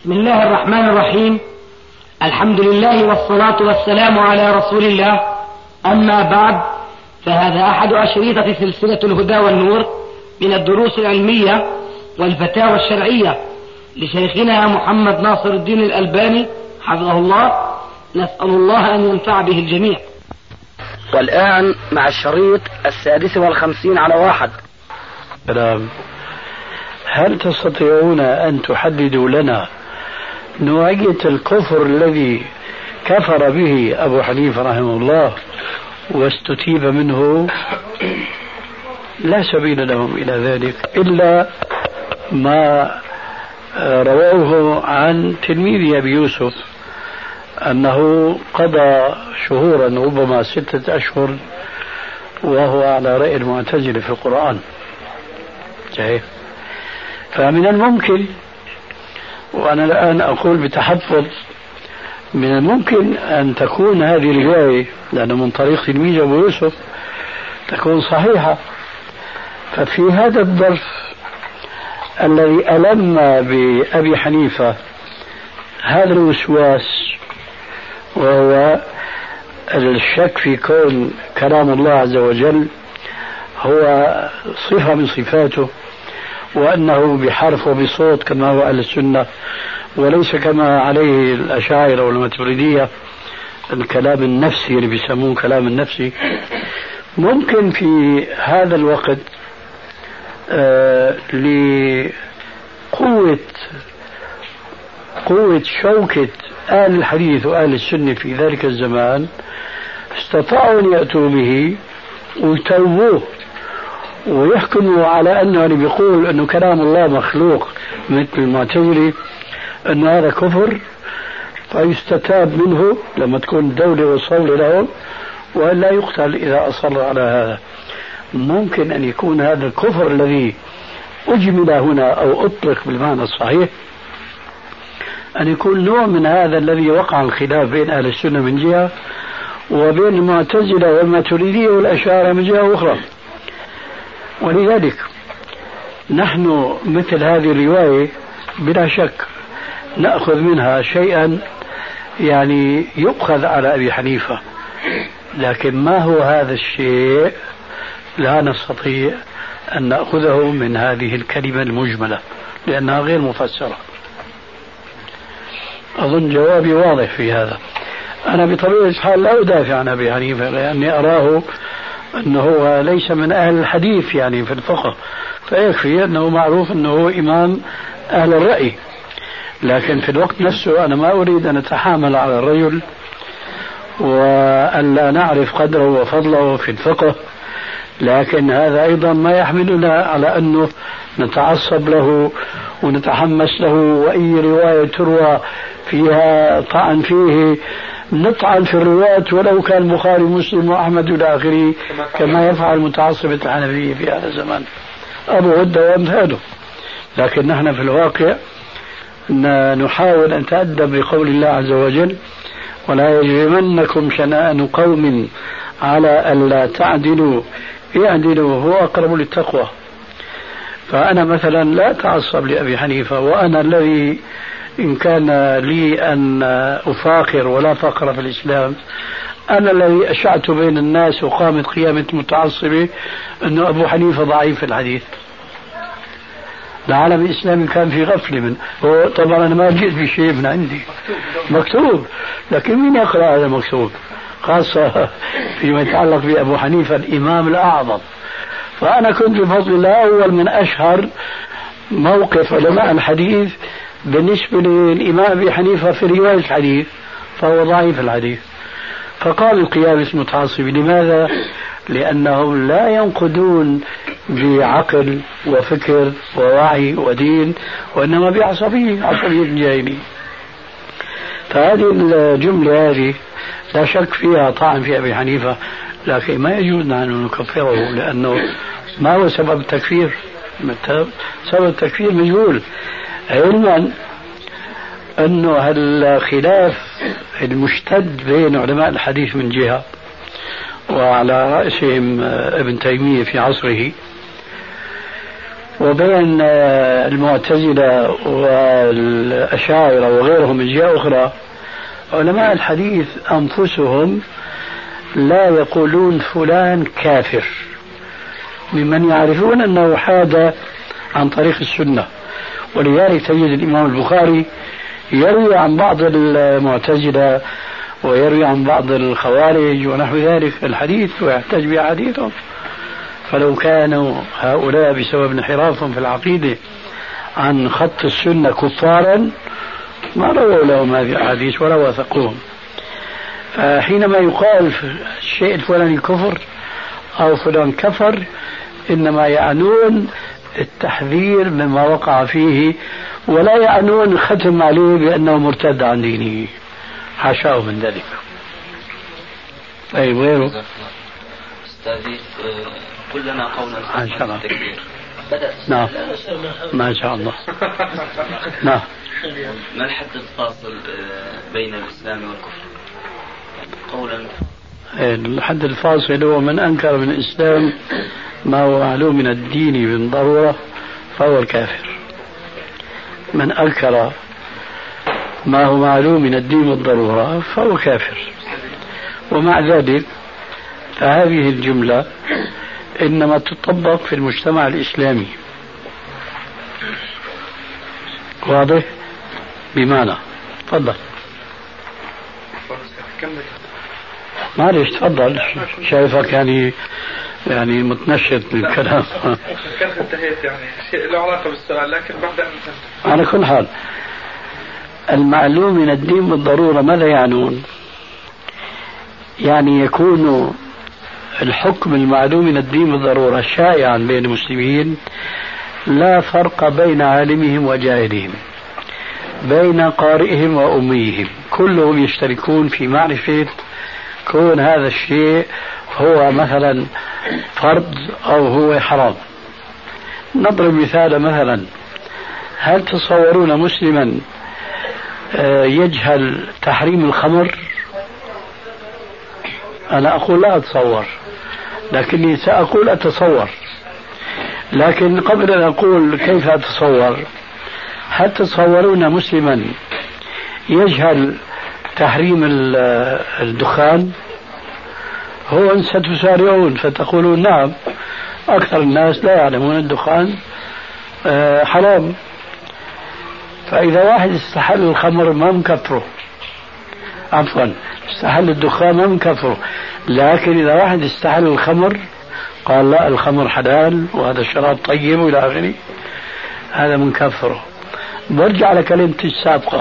بسم الله الرحمن الرحيم. الحمد لله والصلاة والسلام على رسول الله. أما بعد، فهذا أحد أشريطة سلسلة الهدى والنور من الدروس العلمية والفتاوى الشرعية لشيخنا محمد ناصر الدين الألباني حفظه الله. نسأل الله أن ينفع به الجميع. والآن مع الشريط 56 سلام. هل تستطيعون أن تحددوا لنا نوعية الكفر الذي كفر به أبو حنيفة رحمه الله واستتيب منه؟ لا سبيل لهم إلى ذلك إلا ما رووه عن تلميذ أبي يوسف أنه قضى شهورا ربما 6 أشهر وهو على رأي المعتزلة في القرآن. فمن الممكن، وأنا الآن أقول بتحفظ، من الممكن أن تكون هذه الرواية لأنه من طريق تلميذ أبو يوسف تكون صحيحة. ففي هذا الظرف الذي ألم بأبي حنيفة هذا الوسواس، وهو الشك في كون كلام الله عز وجل هو صفة من صفاته، وأنه بحرف وبصوت كما هو أهل السنة، وليس كما عليه الأشاعرة والماتريدية الكلام النفسي اللي بيسموه كلام النفسي. ممكن في هذا الوقت لقوة شوكة أهل الحديث وأهل السنة في ذلك الزمان استطاعوا أن يأتوا به ويتوبوه ويحكموا على أنه اللي بيقول أنه كلام الله مخلوق مثل المعتزلة أنه هذا كفر، فيستتاب منه لما تكون دولة وصولة لهم، ولا يقتل إذا أصر على هذا. ممكن أن يكون هذا الكفر الذي أجمل هنا أو أطلق بالمعنى الصحيح أن يكون نوع من هذا الذي وقع الخلاف بين أهل السنة من جهة وبين المعتزلة والماتريدية والأشاعرة من جهة أخرى. ولذلك نحن مثل هذه الرواية بلا شك نأخذ منها شيئا يعني يؤخذ على أبي حنيفة، لكن ما هو هذا الشيء لا نستطيع أن نأخذه من هذه الكلمة المجملة لأنها غير مفسرة. أظن جوابي واضح في هذا. أنا بطبيعة الحال لا أدافع عن أبي حنيفة لأني أراه أنه ليس من أهل الحديث يعني في الفقه، فيكفي أنه معروف أنه إمام أهل الرأي، لكن في الوقت نفسه أنا ما أريد أن أتحامل على الرجل وأن لا نعرف قدره وفضله في الفقه، لكن هذا أيضا ما يحملنا على أنه نتعصب له ونتحمس له، وأي رواية تروى فيها طعن فيه نطعن في الروايات ولو كان البخاري مسلم وأحمد إلى آخره، كما يفعل متعصبة الحنفية في هذا الزمان أبو عدة وأمثاله. لكن نحن في الواقع نحاول أن نتأدب بقول الله عز وجل: ولا يجرمنكم شنآن قوم على ألا تعدلوا اعدلوا هو أقرب للتقوى. فأنا مثلا لا أتعصب لأبي حنيفة، وأنا الذي إن كان لي أن أفاخر ولا فقر في الإسلام أنا الذي أشعت بين الناس وقامت قيامة متعصبة أنه أبو حنيفة ضعيف في الحديث. العالم الإسلامي كان في غفلة من هو. طبعا أنا ما جئت بشيء من عندي مكتوب، لكن مين يقرأ هذا المكتوب، خاصة فيما يتعلق بأبو حنيفة الإمام الأعظم. فأنا كنت بفضل الله أول من أشهر موقف علماء الحديث بالنسبة للإمام أبي حنيفة في رواية الحديث، فهو ضعيف الحديث. فقال القيامة متعصب. لماذا؟ لأنهم لا ينقدون بعقل وفكر ووعي ودين، وإنما بعصبية، عصبية الجاهلية. فهذه الجملة هذه لا شك فيها طعن في أبي حنيفة، لكن ما يجوز أن نكفره، لأنه ما هو سبب التكفير؟ سبب التكفير مجهول، علما أنه الخلاف المشتد بين علماء الحديث من جهة، وعلى رأسهم ابن تيمية في عصره، وبين المعتزلة والأشاعرة وغيرهم من جهة أخرى، علماء الحديث أنفسهم لا يقولون فلان كافر، ممن يعرفون أنه حاد عن طريق السنة. ولذلك تجد الإمام البخاري يروي عن بعض المعتزلة ويروي عن بعض الخوارج ونحو ذلك الحديث ويحتج بأحاديثهم. فلو كانوا هؤلاء بسبب انحرافهم في العقيدة عن خط السنة كفارا ما رووا لهم هذه الأحاديث ولا وثقوهم. فحينما يقال الشيء الفلاني كفر أو فلان كفر إنما يعنون التحذير مما وقع فيه، ولا يعنون الختم عليه بأنه مرتد عن دينه، حاشاه من ذلك. طيب غيره أستاذي كلنا قولا عن التكبير. نعم ما شاء الله. نعم. ما الحد الفاصل بين الإسلام والكفر قولا؟ الحد الفاصل هو من أنكر من الإسلام ما هو معلوم من الدين بالضرورة فهو الكافر. من أنكر ما هو معلوم من الدين بالضرورة فهو كافر. ومع ذلك فهذه الجملة إنما تطبق في المجتمع الإسلامي. واضح؟ بمعنى تفضل. معلش تفضل، شايفك يعني متنشط بالكلام. كنت انتهيت يعني شيء له علاقة بالسؤال، لكن بعد أن على كل حال المعلوم من الدين بالضرورة ماذا يعنون؟ يعني يكون الحكم المعلوم من الدين بالضرورة شائعا بين المسلمين، لا فرق بين عالمهم وجاهلهم، بين قارئهم وأميهم، كلهم يشتركون في معرفة كون هذا الشيء هو مثلا فرض أو هو حرام. نضرب مثال، مثلا هل تصورون مسلما يجهل تحريم الخمر؟ أنا أقول لا أتصور، لكني سأقول أتصور. لكن قبل أن أقول كيف أتصور، هل تصورون مسلما يجهل تحريم الدخان؟ هو ستسارعون فتقولون نعم أكثر الناس لا يعلمون الدخان حرام. فإذا واحد استحل الخمر ما مكفره، عفوا استحل الدخان ما مكفره، لكن إذا واحد استحل الخمر قال لا الخمر حلال وهذا الشراب طيب وإلى آخره، هذا منكفره. برجع على كلمتي السابقة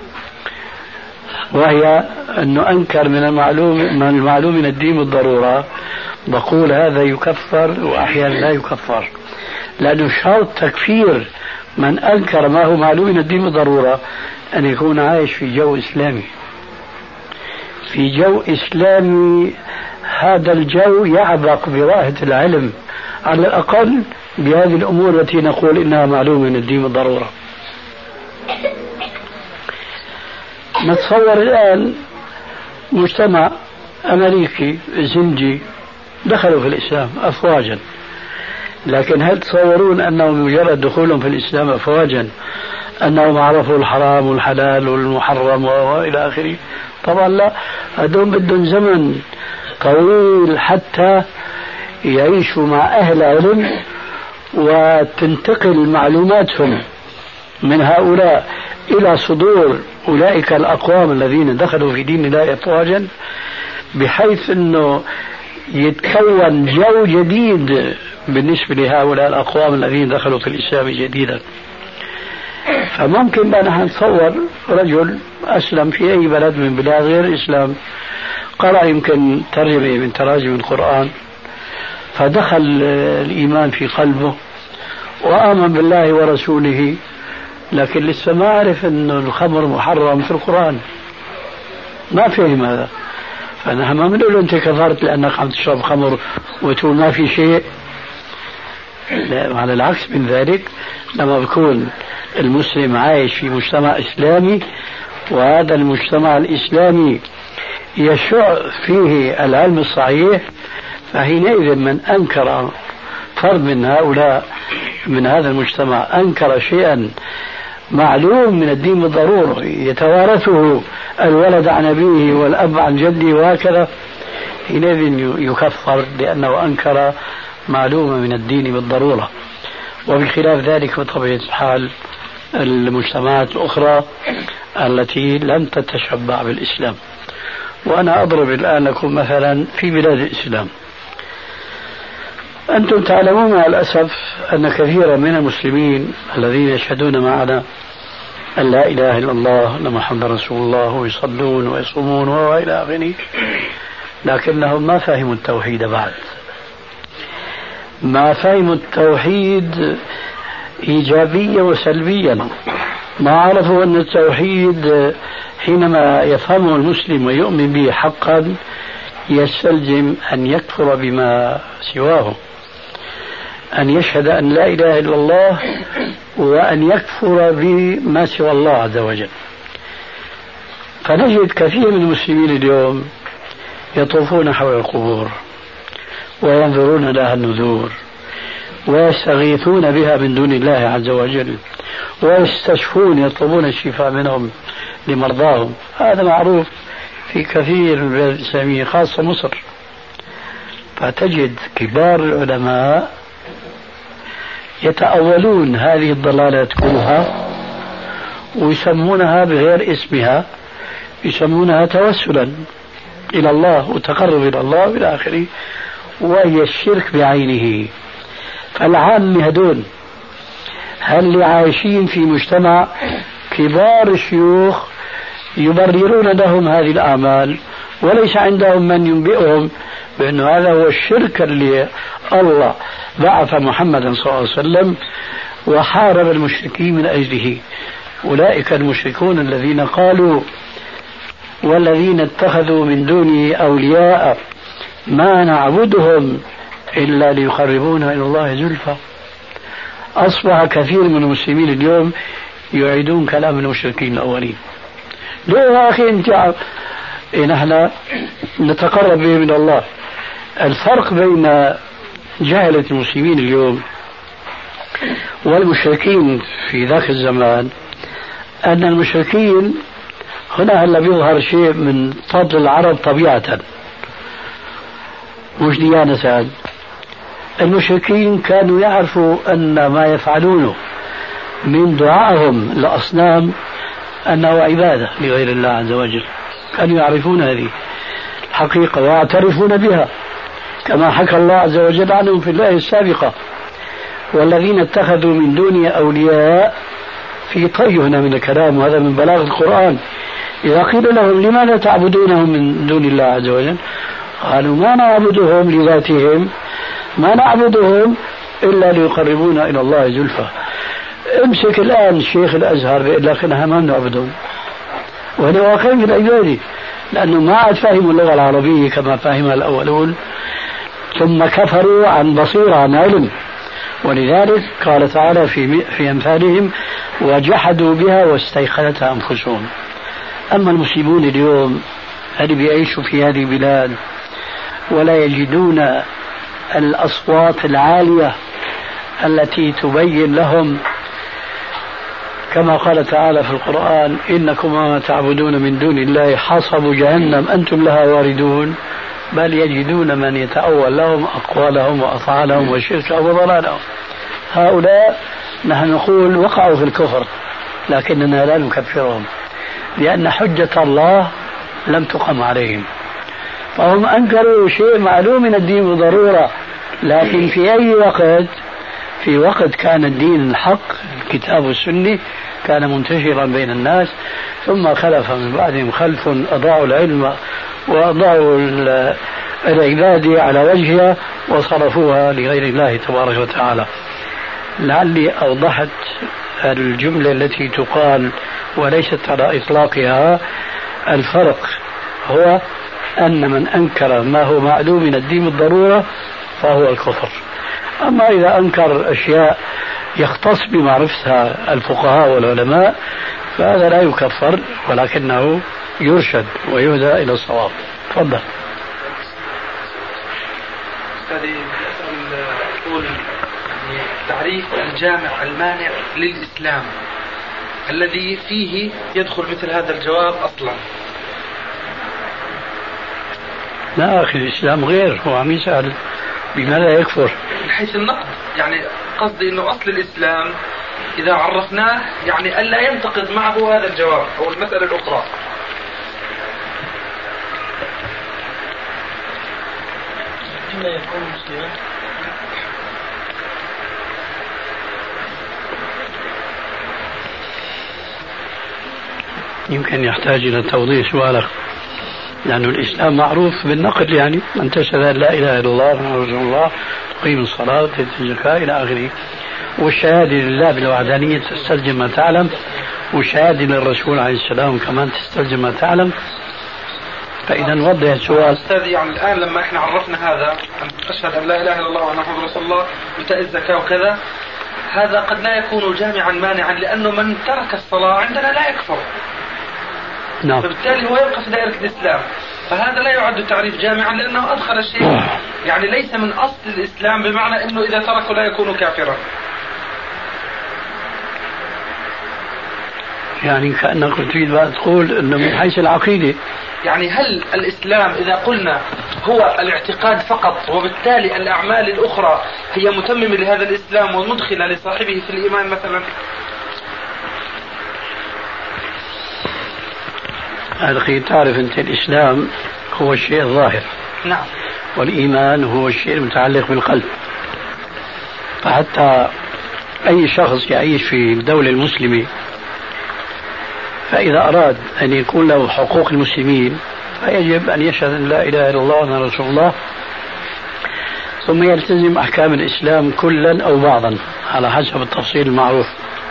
وهي أنه أنكر من المعلوم من الدين بالضرورة، بقول هذا يكفر وأحيانا لا يكفر، لأنه شرط تكفير من أنكر ما هو معلوم من الدين بالضرورة أن يكون عايش في جو إسلامي. في جو إسلامي هذا الجو يعبق برائحة العلم على الأقل بهذه الأمور التي نقول إنها معلومة من الدين بالضرورة. نتصور الآن مجتمع أمريكي زنجي دخلوا في الإسلام أفواجا، لكن هل تصورون أنه مجرد دخولهم في الإسلام أفواجا أنهم عرفوا الحرام والحلال والمحرم وإلى آخره؟ طبعا لا، هذول بدهم زمن طويل حتى يعيشوا مع أهل علم وتنتقل معلوماتهم من هؤلاء إلى صدور أولئك الأقوام الذين دخلوا في دين الله أفواجا، بحيث أنه يتكون جو جديد بالنسبة لهؤلاء الأقوام الذين دخلوا في الإسلام جديدا. فممكن بأن نتصور رجل أسلم في أي بلد من بلاد غير الإسلام، قرأ يمكن ترجمة من تراجم القرآن فدخل الإيمان في قلبه وآمن بالله ورسوله، لكن لسه ما عرف أن الخمر محرم في القرآن، ما فهم هذا. فنحن ما بنقول له أنت كفرت لأنك عم تشرب خمر وتقول ما في شيء، لا، على العكس من ذلك. لما بيكون المسلم عايش في مجتمع إسلامي وهذا المجتمع الإسلامي يشع فيه العلم الصحيح، فحينئذ من أنكر فرد من هؤلاء من هذا المجتمع أنكر شيئا معلوم من الدين بالضرورة يتوارثه الولد عن أبيه والأب عن جده وهكذا، حينئذ يكفر لأنه أنكر معلومة من الدين بالضرورة. وبخلاف ذلك بطبيعة الحال المجتمعات الأخرى التي لم تتشبع بالإسلام. وأنا أضرب الآن لكم مثلا في بلاد الإسلام. أنتم تعلمون مع الأسف أن كثيرا من المسلمين الذين يشهدون معنا أن لا إله إلا الله أن محمد رسول الله ويصلون ويصومون وإلى آخره، لكنهم ما فهموا التوحيد بعد، ما فهموا التوحيد إيجابيا وسلبيا، ما عرفوا أن التوحيد حينما يفهمه المسلم ويؤمن به حقا يستلزم أن يكفر بما سواه، أن يشهد أن لا إله إلا الله وأن يكفر بما سوى الله عز وجل. فنجد كثير من المسلمين اليوم يطوفون حول القبور وينظرون لها النذور ويستغيثون بها من دون الله عز وجل ويستشفون يطلبون الشفاء منهم لمرضاهم. هذا معروف في كثير من البلاد الإسلامية خاصة مصر. فتجد كبار العلماء يتأولون هذه الضلالات كلها ويسمونها بغير اسمها، يسمونها توسلا إلى الله وتقرب إلى الله إلى آخره، وهي الشرك بعينه. فالعام هدول هل عايشين في مجتمع كبار الشيوخ يبررون لهم هذه الأعمال وليس عندهم من ينبئهم بأن هذا هو الشرك اللي الله بعث محمدا صلى الله عليه وسلم وحارب المشركين من أجله. أولئك المشركون الذين قالوا والذين اتخذوا من دونه أولياء ما نعبدهم إلا ليقربونا إلى الله زلفى. أصبح كثير من المسلمين اليوم يعيدون كلام المشركين الأولين. ليه يا أخي أنت نحن نتقرب به من الله؟ الفرق بين جهلة المسلمين اليوم والمشركين في ذاك الزمان أن المشركين هنا هلا بيظهر شيء من فضل العرب طبيعة مش ديانة. المشركين كانوا يعرفوا أن ما يفعلونه من دعائهم لأصنام أنه عبادة لغير الله عز وجل، كانوا يعرفون هذه الحقيقة ويعترفون بها كما حكى الله عز وجل عنهم في الآية السابقة: والذين اتخذوا من دونه أولياء. في طي هنا من الكلام وهذا من بلاغ القرآن. إذا قيل لهم لماذا تعبدونهم من دون الله عز وجل قالوا ما نعبدهم لذاتهم، ما نعبدهم إلا ليقربونا إلى الله زلفى. امسك الآن شيخ الأزهر بيقول لك نحن ما نعبدهم، وهذا واقع في العبادة لأنه ما عاد فهموا اللغة العربية كما فهمها الأولون، ثم كفروا عن بصيرة عن علم. ولذلك قال تعالى في أمثالهم: وجحدوا بها واستيقنتها أنفسهم. أما المسلمون اليوم اللي بيعيشوا في هذه البلاد ولا يجدون الأصوات العالية التي تبين لهم كما قال تعالى في القرآن: إنكم ما تعبدون من دون الله حصب جهنم أنتم لها واردون، بل يجدون من يتأول لهم أقوالهم وأفعالهم وشركهم وضلالهم. هؤلاء نحن نقول وقعوا في الكفر لكننا لا نكفرهم لأن حجة الله لم تقم عليهم، فهم أنكروا شيء معلوم من الدين بضرورة، لكن في أي وقت؟ في وقت كان الدين الحق الكتاب والسنة كان منتشرا بين الناس، ثم خلف من بعدهم خلف أضاعوا العلم وأضاعوا العبادة على وجهها وصرفوها لغير الله تبارك وتعالى. لعلي أوضحت الجملة التي تقال وليست على إطلاقها. الفرق هو أن من أنكر ما هو معلوم من الدين بالضرورة فهو الكفر. أما إذا أنكر أشياء يختص بمعرفتها الفقهاء والعلماء فهذا لا يكفر ولكنه يرشد ويهدى إلى الصواب. تفضل. هذه تقول تعريف الجامع المانع للإسلام الذي فيه يدخل مثل هذا الجواب أصلا. لا أخي، الإسلام غير، هو عم يسأل بما لا يكفر من حيث النقد، يعني قصدي أنه أصل الإسلام إذا عرفناه يعني ألا ينتقد معه هذا الجواب أو المسألة الأخرى. إما يكون مسلما يمكن يحتاج إلى توضيح سؤالك، لأن الإسلام معروف بالنقد، يعني من تشهد أن لا إله إلا الله محمد رسول الله تقيم الصلاة وتؤتي الزكاة إلى آخره. والشهادة لله بالوحدانية تستلزم ما تعلم، والشهادة للرسول عليه السلام كمان تستلزم ما تعلم. فإذا نوضح السؤال. أستاذ، يعني الآن لما إحنا عرفنا هذا، أشهد أن لا إله إلا الله وأن محمد رسول الله وإيتاء الزكاة وكذا، هذا قد لا يكون جامعا مانعا، لأنه من ترك الصلاة عندنا لا يكفر. نعم. فبالتالي هو يبقى في دائرة الإسلام، فهذا لا يعد تعريف جامعا لأنه أدخل شيء يعني ليس من أصل الإسلام، بمعنى أنه إذا تركه لا يكون كافرا. يعني كأنك تريد بقى تقول أنه من حيث العقيدة، يعني هل الإسلام إذا قلنا هو الاعتقاد فقط، وبالتالي الأعمال الأخرى هي متممة لهذا الإسلام ومدخلة لصاحبه في الإيمان مثلا؟ أخي تعرف أنت الإسلام هو الشيء الظاهر، نعم، والإيمان هو الشيء المتعلق بالقلب. فحتى أي شخص يعيش في الدولة المسلمة فإذا أراد أن يكون له حقوق المسلمين فيجب أن يشهد أن لا إله إلا الله وأن رسول الله، ثم يلتزم أحكام الإسلام كلا أو بعضا على حسب التفصيل المعروف.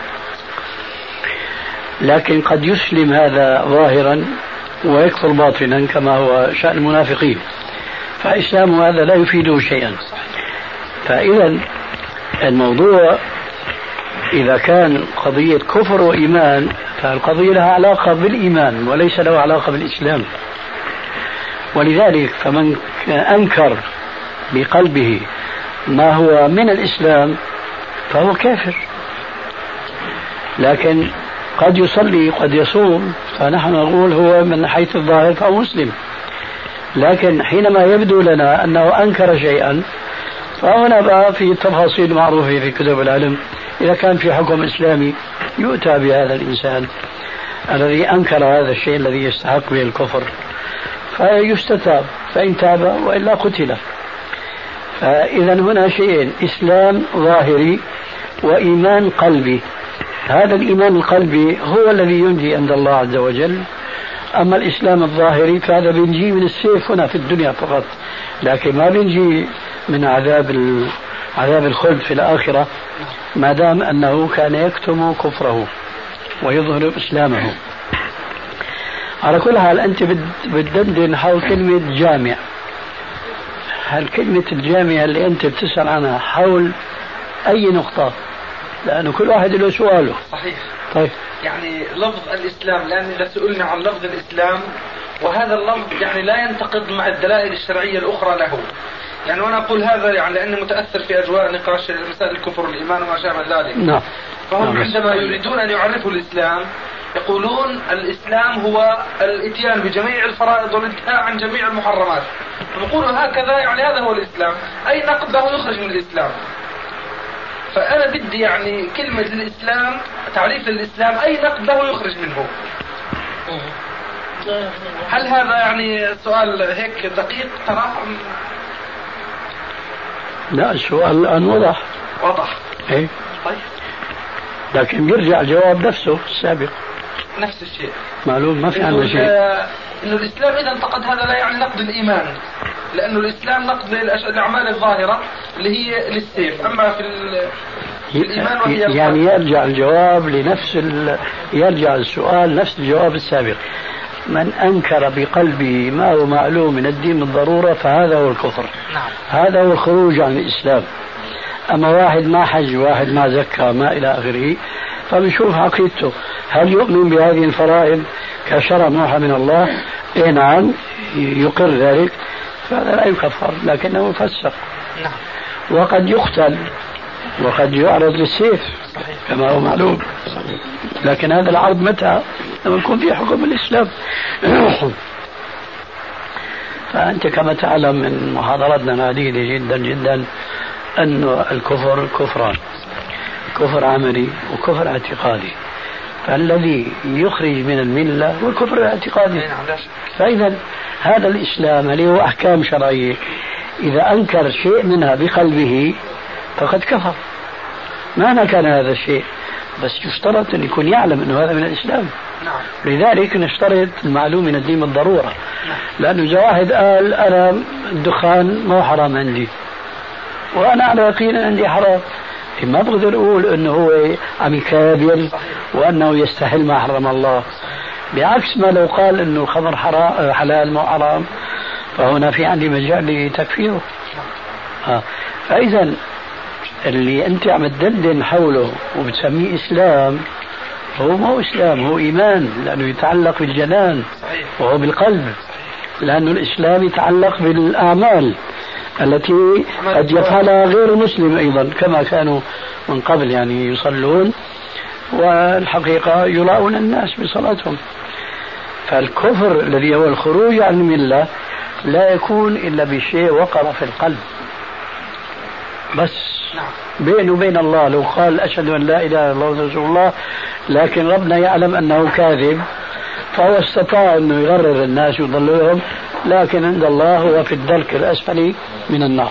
لكن قد يسلم هذا ظاهرا ويكفر باطنا كما هو شأن المنافقين، فإسلام هذا لا يفيده شيئا. فإذا الموضوع إذا كان قضية كفر وإيمان فالقضية لها علاقة بالإيمان وليس له علاقة بالإسلام. ولذلك فمن أنكر بقلبه ما هو من الإسلام فهو كافر، لكن قد يصلي قد يصوم، فنحن نقول هو من حيث الظاهر فهو مسلم. لكن حينما يبدو لنا أنه أنكر شيئا فهنا بقى في تفاصيل معروفة في كتب العلم، إذا كان في حكم إسلامي يؤتى بهذا الإنسان الذي أنكر هذا الشيء الذي يستحق به الكفر فيستتاب، فإن تاب وإلا قتل. فإذا هنا شيئين، إسلام ظاهري وإيمان قلبي. هذا الإيمان القلبي هو الذي ينجي عند الله عز وجل، أما الإسلام الظاهري فهذا بينجي من السيف هنا في الدنيا فقط، لكن ما بينجي من عذاب الخلد في الآخرة ما دام أنه كان يكتم كفره ويظهر إسلامه. على كل حال أنت بتدندن حول كلمة جامع. هل كلمة الجامع اللي أنت بتسأل عنها حول أي نقطة؟ لأنه كل واحد له سؤاله. صحيح. طيب يعني لفظ الإسلام، لأن إذا سئلنا عن لفظ الإسلام وهذا اللفظ يعني لا ينتقد مع الدلائل الشرعية الأخرى له، يعني وأنا أقول هذا يعني لأني متأثر في أجواء نقاش مسائل الكفر والإيمان وما شابه ذلك. نعم. فهم عندما يريدون أن يعرفوا الإسلام يقولون الإسلام هو الإتيان بجميع الفرائض والانتهاء عن جميع المحرمات. نقول هكذا يعني هذا هو الإسلام، أي نقد له يخرج من الإسلام. فأنا بدي يعني كلمة الإسلام، تعريف الإسلام أي نقد له يخرج منه. هل هذا يعني سؤال هيك دقيق ترى؟ لا، السؤال الآن وضح. إيه؟ طيب. لكن يرجع الجواب نفسه السابق، نفس الشيء معلوم، ما في عنده شيء. إنه الإسلام إذا انتقد هذا لا يعني نقد الإيمان، لأنه الإسلام نقد الأعمال الظاهرة اللي هي للسيف، أما في الإيمان وهي يعني يرجع الجواب يرجع السؤال نفس الجواب السابق. من أنكر بقلبه ما هو معلوم من الدين بالضرورة فهذا هو الكفر. نعم. هذا هو الخروج عن الإسلام. أما واحد ما حج، واحد ما زكى، ما إلى آخره، فبنشوف عقيدته هل يؤمن بهذه الفرائض كشرع موحى من الله؟ إيه نعم، يقر ذلك، فهذا لا يكفر لكنه يفسق. نعم. وقد يقتل وقد يعرض للسيف كما هو معلوم. لكن هذا العرض متى؟ لما يكون في حكم الإسلام. فأنت كما تعلم من محاضراتنا العديدة جدا جدا أن الكفر كفران، كفر عملي وكفر اعتقادي. فالذي يخرج من الملة هو الكفر الاعتقادي. فإذا هذا الإسلام اللي هو أحكام شرعية إذا أنكر شيء منها بقلبه فقد كفر مهما كان هذا الشيء، بس يشترط أن يكون يعلم أنه هذا من الإسلام. لذلك نشترط المعلوم من الدين بالضرورة. لأنه إذا واحد قال أنا الدخان ما هو حرام عندي وأنا على يقين عندي حرام، ما بقدر أقول أنه هو عم يكابر وأنه يستحل ما حرم الله. بعكس ما لو قال أنه الخمر حلال ما حرام فهنا في عندي مجال لتكفيره. فإذا اللي أنت عم تدندن حوله وبتسميه إسلام هو ما هو إسلام، هو إيمان، لأنه يتعلق بالجنان وهو بالقلب، لأنه الإسلام يتعلق بالأعمال التي قد يفعلها غير مسلم أيضا كما كانوا من قبل، يعني يصلون والحقيقة يراؤون الناس بصلاتهم. فالكفر الذي هو الخروج عن الملة لا يكون إلا بشيء وقر في القلب بس. بينه وبين الله لو قال أشهد أن لا إله إلا الله رسول الله لكن ربنا يعلم أنه كاذب فهو استطاع أنه يغرر الناس ويضللهم، لكن عند الله هو في الدرك الأسفل من النار.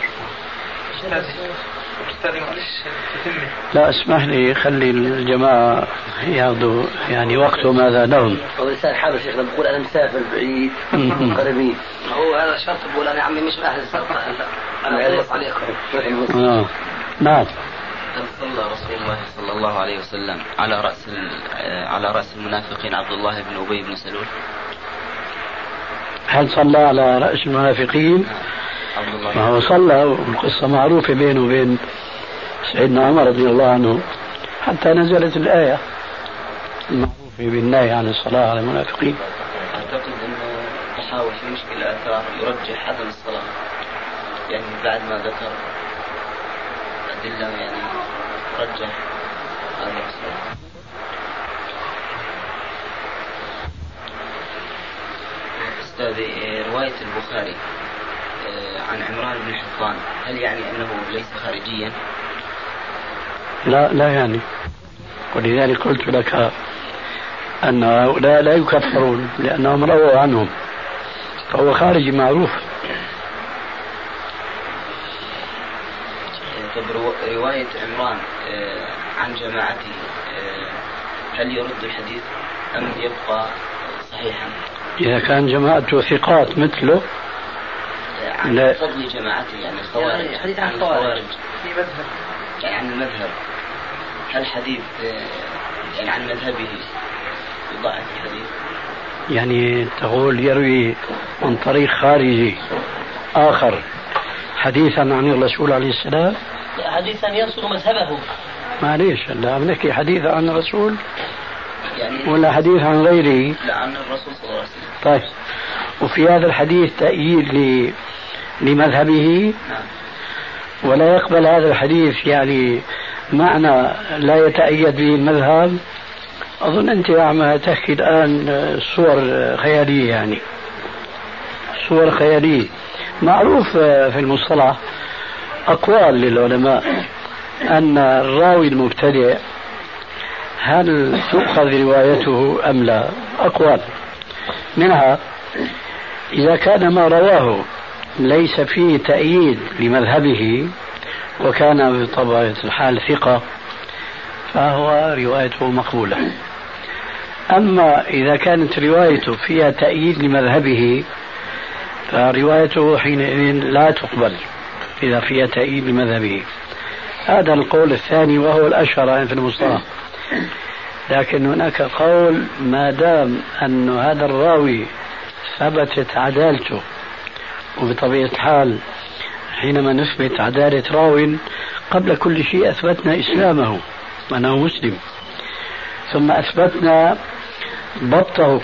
لا اسمح لي خلي الجماعة ياخذوا يعني وقتهم هذا لهم. الإنسان حاله شيخنا بقول أنا مسافر بعيد قريبين، هو هذا شرط بقول أنا عمي مش أهل الشرط أنا أغلط عليكم. نعم. صلى رسول الله صلى الله عليه وسلم على رأس المنافقين عبد الله بن أبي بن سلول. هل صلى على رأس المنافقين؟ ما هو صلى، والقصة معروفة بينه وبين سيدنا عمر رضي الله عنه حتى نزلت الآية المعروفة بالنهي عن الصلاة على المنافقين. أعتقد أنه تحاول في مشكلة آثار يرجح عدم الصلاة، يعني بعد ما ذكر أدلة يعني رجح عدم الصلاة. أستاذي، رواية البخاري عن عمران بن حطان هل يعني أنه ليس خارجيا؟ لا يعني، ولذلك قلت لك أن هؤلاء لا يكفرون لأنهم رووا عنهم، فهو خارجي معروف. طب رواية عمران عن جماعته هل يرد الحديث أم يبقى صحيحا؟ إذا كان جماعته ثقات مثله عن فضل جماعته، يعني الخوارج، حديث عن الخوارج في مذهب، يعني عن المذهب، هل حديث يعني عن مذهبه يضاعف الحديث؟ يعني تقول يروي من طريق خارجي آخر حديثا عن الرسول عليه السلام، حديثا ينصر مذهبه. معليش لا عم نحكي حديث عن الرسول يعني ولا حديث عن غيره؟ لا عن الرسول صلى الله عليه وسلم. طيب، وفي هذا الحديث تأييد لمذهبه؟ نعم. ولا يقبل هذا الحديث يعني معنى لا يتأيد به المذهب؟ أظن أنت عم تحكي الآن صور خيالية، يعني صور خيالية. معروف في المصطلح أقوال للعلماء أن الراوي المبتدئ هل تؤخذ روايته أم لا؟ أقوال، منها إذا كان ما رواه ليس فيه تأييد لمذهبه وكان بطبيعة الحال ثقة فهو روايته مقبولة. أما إذا كانت روايته فيها تأييد لمذهبه فروايته حينئذ لا تقبل إذا فيها تأييد لمذهبه. هذا القول الثاني وهو الأشهر في المصطلح. لكن هناك قول ما دام أن هذا الراوي ثبتت عدالته، وبطبيعة الحال حينما نثبت عدالة راو قبل كل شيء أثبتنا إسلامه وأنه مسلم، ثم أثبتنا ضبطه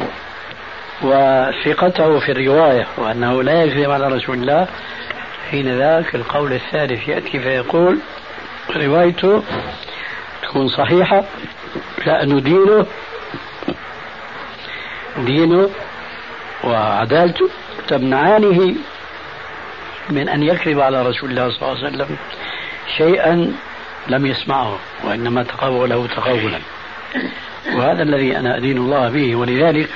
وثقته في الرواية وأنه لا يكذب على رسول الله، حين ذاك القول الثالث يأتي فيقول روايته تكون صحيحة، لأنه دينه وعدالته تمنعانه من أن يكذب على رسول الله صلى الله عليه وسلم شيئا لم يسمعه، وإنما تقوله تقولا، وهذا الذي أنا أدين الله به. ولذلك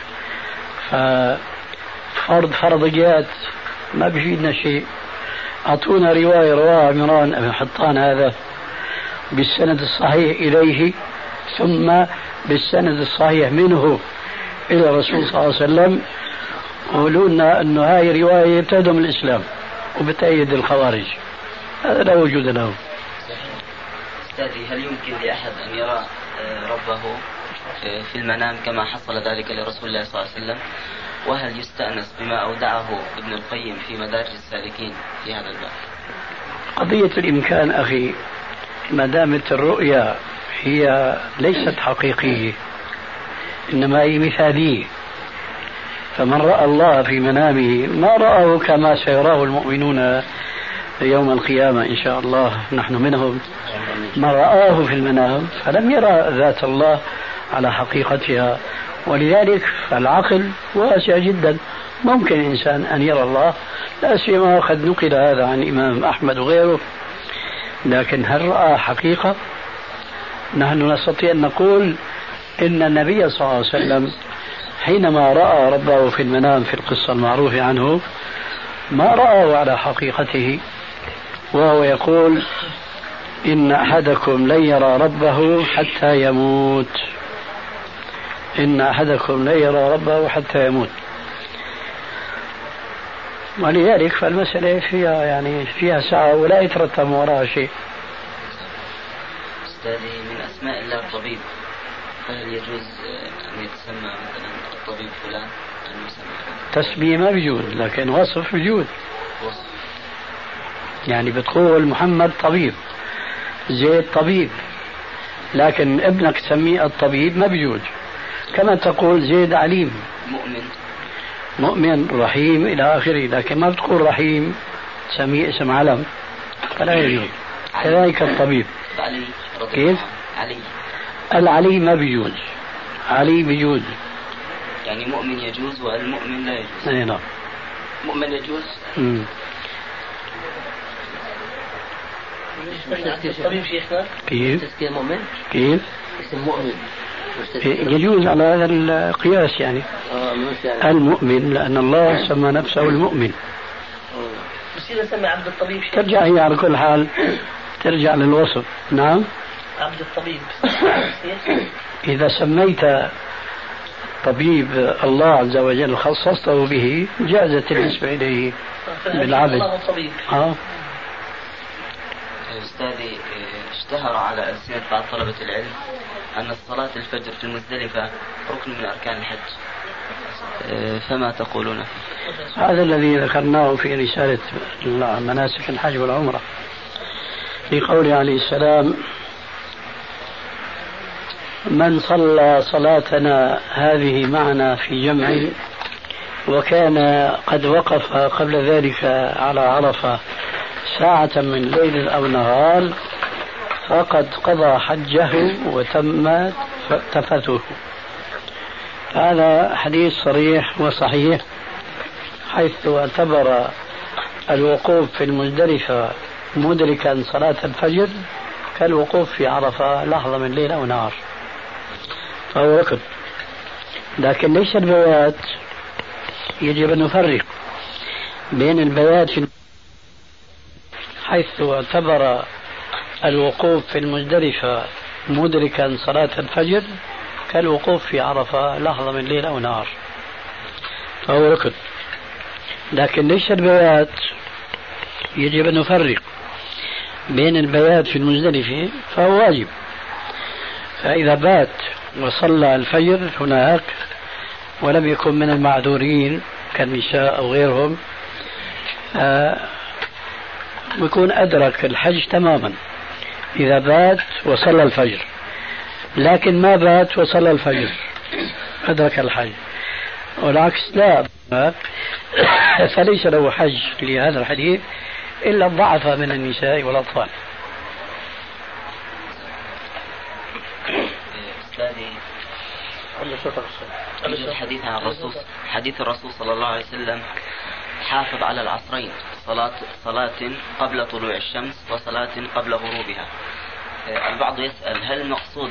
فرضيات ما بيفيدنا شيء. أعطونا رواية رواها عمران بن حطان هذا بالسند الصحيح إليه، ثم بالسند الصحيح منه إلى الرسول صلى الله عليه وسلم، قولوا لنا أن هذه رواية تهدم الإسلام وبتأيد الخوارج. هذا لا وجود له. أستاذي، هل يمكن لأحد أن يرى ربه في المنام كما حصل ذلك لرسول الله صلى الله عليه وسلم؟ وهل يستأنس بما أودعه ابن القيم في مدارج السالكين في هذا الباب؟ قضية الإمكان أخي، ما دامت الرؤيا هي ليست حقيقية إنما هي مثالية، فمن رأى الله في منامه ما رآه كما سيراه المؤمنون يوم القيامة إن شاء الله، نحن منهم. من رآه في المنام فلم يرى ذات الله على حقيقتها، ولذلك فالعقل واسع جدا، ممكن الإنسان أن يرى الله، لا سيما قد نقل هذا عن الإمام أحمد وغيره. لكن هل رأى حقيقة؟ نحن نستطيع أن نقول إن النبي صلى الله عليه وسلم حينما رأى ربه في المنام في القصة المعروفة عنه ما رآه على حقيقته، وهو يقول إن أحدكم لن يرى ربه حتى يموت، إن أحدكم لن يرى ربه حتى يموت. ولذلك فالمسألة فيها سعة ولا يترتب وراءها شيء. أستاذي، من أسماء الله الطبيب، فهل يجوز أن يتسمى مثلا الطبيب فلان؟ تسمية ما بيجوز، لكن وصف بيجوز. يعني بتقول محمد طبيب، زيد طبيب، لكن ابنك تسميه الطبيب ما بيجوز. كما تقول زيد عليم، مؤمن رحيم إلى آخره، لكن ما بتقول رحيم تسميه اسم علم، فلا يجوز. كذلك الطبيب. كيف؟ العلي ما بيجوز، علي بيجوز. يعني مؤمن يجوز والمؤمن لا يجوز. أي نعم. مؤمن يجوز. الطبيب شيخنا كيف؟ تزكية مؤمن؟ كيف؟ اسم مؤمن يجوز على هذا القياس يعني. المؤمن لأن الله سمى نفسه المؤمن. بس إذا سمى عبد الطبيب شيخ ترجع هي على كل حال ترجع للوصف. نعم. عبد الطبيب إذا سميت طبيب الله عز وجل خصصته به جازت النسبة إليه بالعبد. أستاذي، اشتهر على ألسنة بعض طلبة العلم أن الصلاة الفجر في المزدلفة ركن من أركان الحج، فما تقولون فيه؟ هذا الذي ذكرناه في رسالة مناسك الحج والعمرة في قوله عليه السلام: من صلى صلاتنا هذه معنا في جمع وكان قد وقف قبل ذلك على عرفة ساعة من ليل أو نهار فقد قضى حجه وتم تفته. هذا حديث صريح وصحيح، حيث اعتبر الوقوف في المزدلفة مدركا صلاة الفجر كالوقوف في عرفة لحظة من ليل أو نهار، فهو ركن. لكن ليس البيات، يجب أن نفرق بين البيات حيث اعتبر الوقوف في المزدلفة مدركا صلاة الفجر كالوقوف في عرفة لحظة من ليل أو نهار، فهو ركن. لكن ليس البيات، يجب أن نفرق بين البيات في المزدلفة فهو واجب. فإذا بات وصلى الفجر هناك ولم يكن من المعذورين كالنساء أو غيرهم يكون أدرك الحج تماما إذا بات وصلى الفجر. لكن ما بات وصلى الفجر أدرك الحج، والعكس لا، فليس له حج لهذا الحديث إلا الضعف من النساء والأطفال. يوجد حديث الرسول صلى الله عليه وسلم: حافظ على العصرين، صلاة قبل طلوع الشمس وصلاة قبل غروبها. البعض يسأل: هل المقصود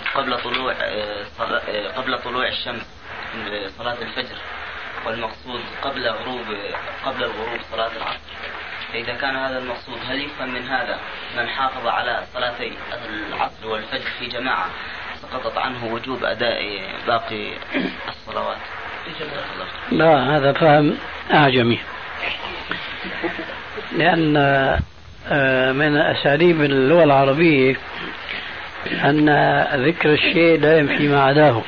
قبل طلوع الشمس صلاة الفجر، والمقصود قبل الغروب صلاة العصر؟ إذا كان هذا المقصود، هل يفهم من هذا من حافظ على صلاتي العصر والفجر في جماعة سقطت عنه وجوب أداء باقي الصلوات؟ لا، هذا فهم أعجمي، لأن من أساليب اللغة العربية أن ذكر الشيء لا ينفي ما عداه.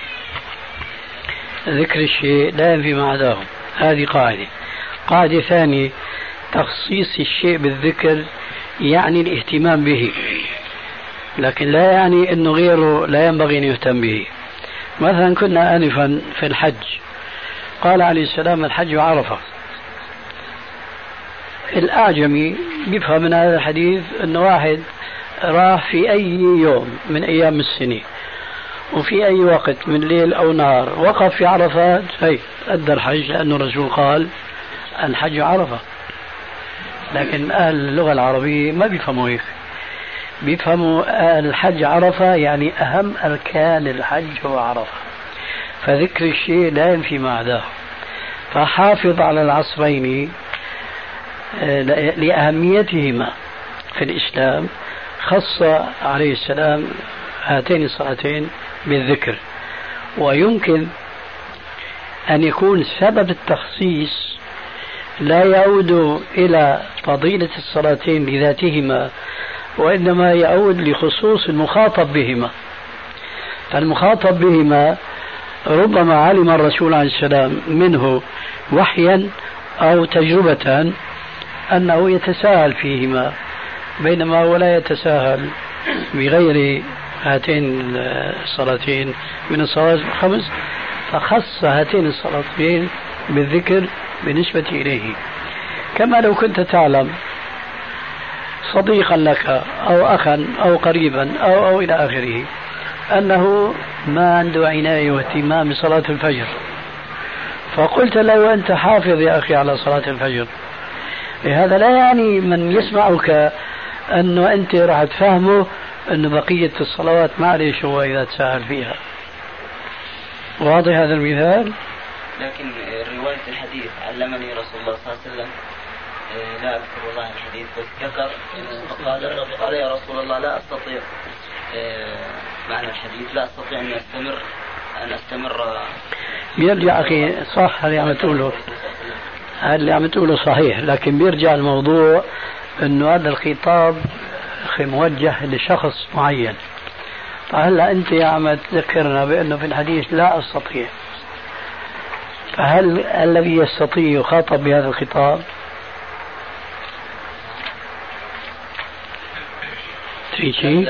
ذكر الشيء لا ينفي ما عداه، هذه قاعدة ثانية: تخصيص الشيء بالذكر يعني الاهتمام به، لكن لا يعني أنه غيره لا ينبغي أن يهتم به. مثلا كنا آنفا في الحج، قال عليه السلام: الحج عرفة. الأعجمي بيفهم من هذا الحديث أنه واحد راح في أي يوم من أيام السنة وفي أي وقت من ليل أو نهار وقف في عرفات، أدى الحج، لأنه الرسول قال: الحج عرفة. لكن أهل اللغة العربية ما بيفهموا هيك، بيفهموا الحج عرفة يعني أهم أركان الحج هو عرفة، فذكر الشيء لا ينفي ما عداه. فحافظ على العصرين لأهميتهما في الإسلام، خص عليه السلام هاتين الصلاتين بالذكر. ويمكن أن يكون سبب التخصيص لا يعود إلى فضيلة الصلاتين لذاتهما، وإنما يعود لخصوص المخاطب بهما. فالمخاطب بهما ربما علم الرسول عليه السلام منه وحيا أو تجربة أنه يتساهل فيهما، بينما هو لا يتساهل بغير هاتين الصلاتين من الصلوات الخمس، فخص هاتين الصلاتين بالذكر بالنسبة إليه. كما لو كنت تعلم صديقا لك أو أخا أو قريبا أو إلى آخره أنه ما عنده عناية واهتمام بصلاة الفجر، فقلت له: أنت حافظ يا أخي على صلاة الفجر. هذا لا يعني من يسمعك أنه أنت راح تفهمه أنه بقية الصلوات معلش هو إذا تساهل فيها. واضح هذا المثال؟ لكن رواية الحديث: علمني رسول الله صلى الله عليه وسلم، لا أذكر والله الحديث، بس ذكر قال: يا رسول الله لا أستطيع، معنى الحديث: لا أستطيع أن أستمر. بيرجع أخي صح اللي عم تقوله، هذا اللي عم تقوله صحيح، لكن بيرجع الموضوع أنه هذا الخطاب موجه لشخص معين. فهلا أنت عم تذكرنا بأنه في الحديث لا أستطيع، فهل الذي يستطيع يخاطب بهذا الخطاب؟ في شيء؟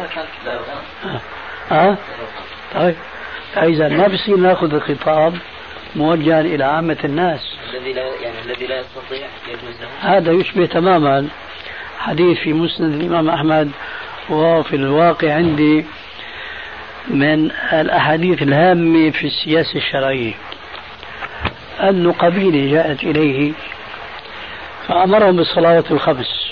طيب، إذا ما بصير ناخذ الخطاب موجها إلى عامة الناس. الذي لا يستطيع يجوز له. هذا يشبه تماما حديث في مسند الإمام أحمد، وفي الواقع عندي من الأحاديث الهامة في السياسة الشرعية، أن قبيلة جاءت إليه فأمرهم بالصلوات الخمس،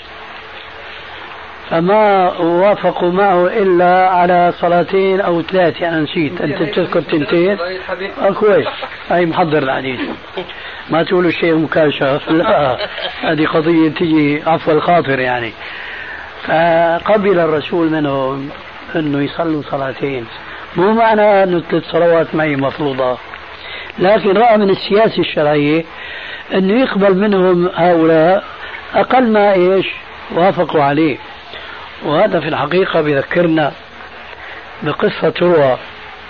فما وافقوا معه إلا على صلاتين أو ثلاثة. أنا نسيت، أنت تذكر تنتين. كويس، هاي محضر الحديث، ما تقولوا شيء مكاشف، لا، هذه قضية تجي عفو الخاطر يعني. فقبل الرسول منهم أنه يصلوا صلاتين، مو معنى أنه 3 صلوات معي مفروضة، لكن رأى من السياسة الشرعية أنه يقبل منهم هؤلاء أقل ما وافقوا عليه. وهذا في الحقيقة بذكرنا بقصة تروى،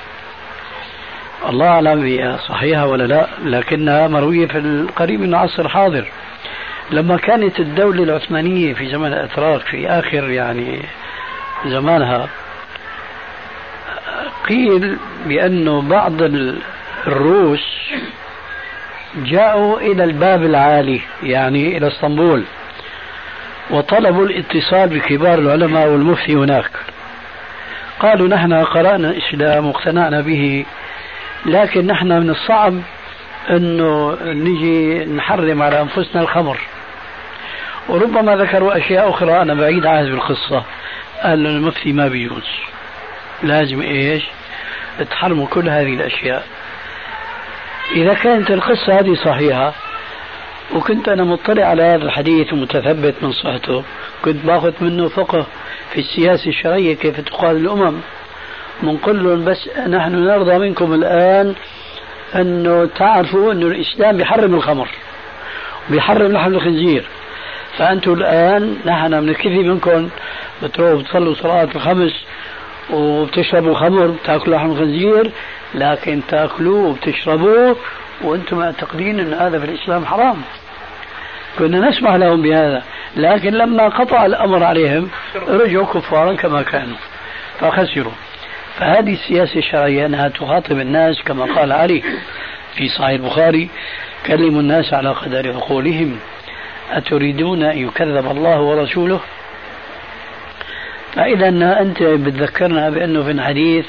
الله أعلم هي صحيحة ولا لا، لكنها مروية في القريب من العصر الحاضر، لما كانت الدولة العثمانية في زمن الأتراك في آخر يعني زمانها، قيل بأنه بعض الروس جاءوا إلى الباب العالي يعني إلى اسطنبول، وطلبوا الاتصال بكبار العلماء والمفتي هناك. قالوا: نحن قرأنا الإسلام واقتنعنا به، لكن نحن من الصعب أنه نجي نحرم على أنفسنا الخمر. وربما ذكروا أشياء أخرى أنا بعيد عنها بالقصة، قال المفتي ما بيجوز، لازم إيش تحرموا كل هذه الأشياء. إذا كانت القصة هذه صحيحة وكنت أنا مطلع على هذا الحديث ومتثبت من صحته، كنت باخذ منه فقه في السياسة الشرعية كيف تقاد الأمم. منقول لهم بس نحن نرضى منكم الآن أنه تعرفوا أنه الإسلام بيحرم الخمر وبيحرم لحم الخنزير، فأنتم الآن نحن بنكفي منكم بتروحوا بتصلوا صلاة الخمس وبتشربوا خمر بتاكلوا لحم الخنزير، لكن تاكلوه وبتشربوه وانتم معتقدين ان هذا في الاسلام حرام. كنا نسمح لهم بهذا، لكن لما قطع الامر عليهم رجعوا كفارا كما كانوا فخسروا. فهذه السياسة الشرعية انها تخاطب الناس كما قال علي في صحيح البخاري: كلموا الناس على قدر عقولهم أتريدون أن يكذب الله ورسوله؟ فإذا أنت بتذكرنا بأنه في الحديث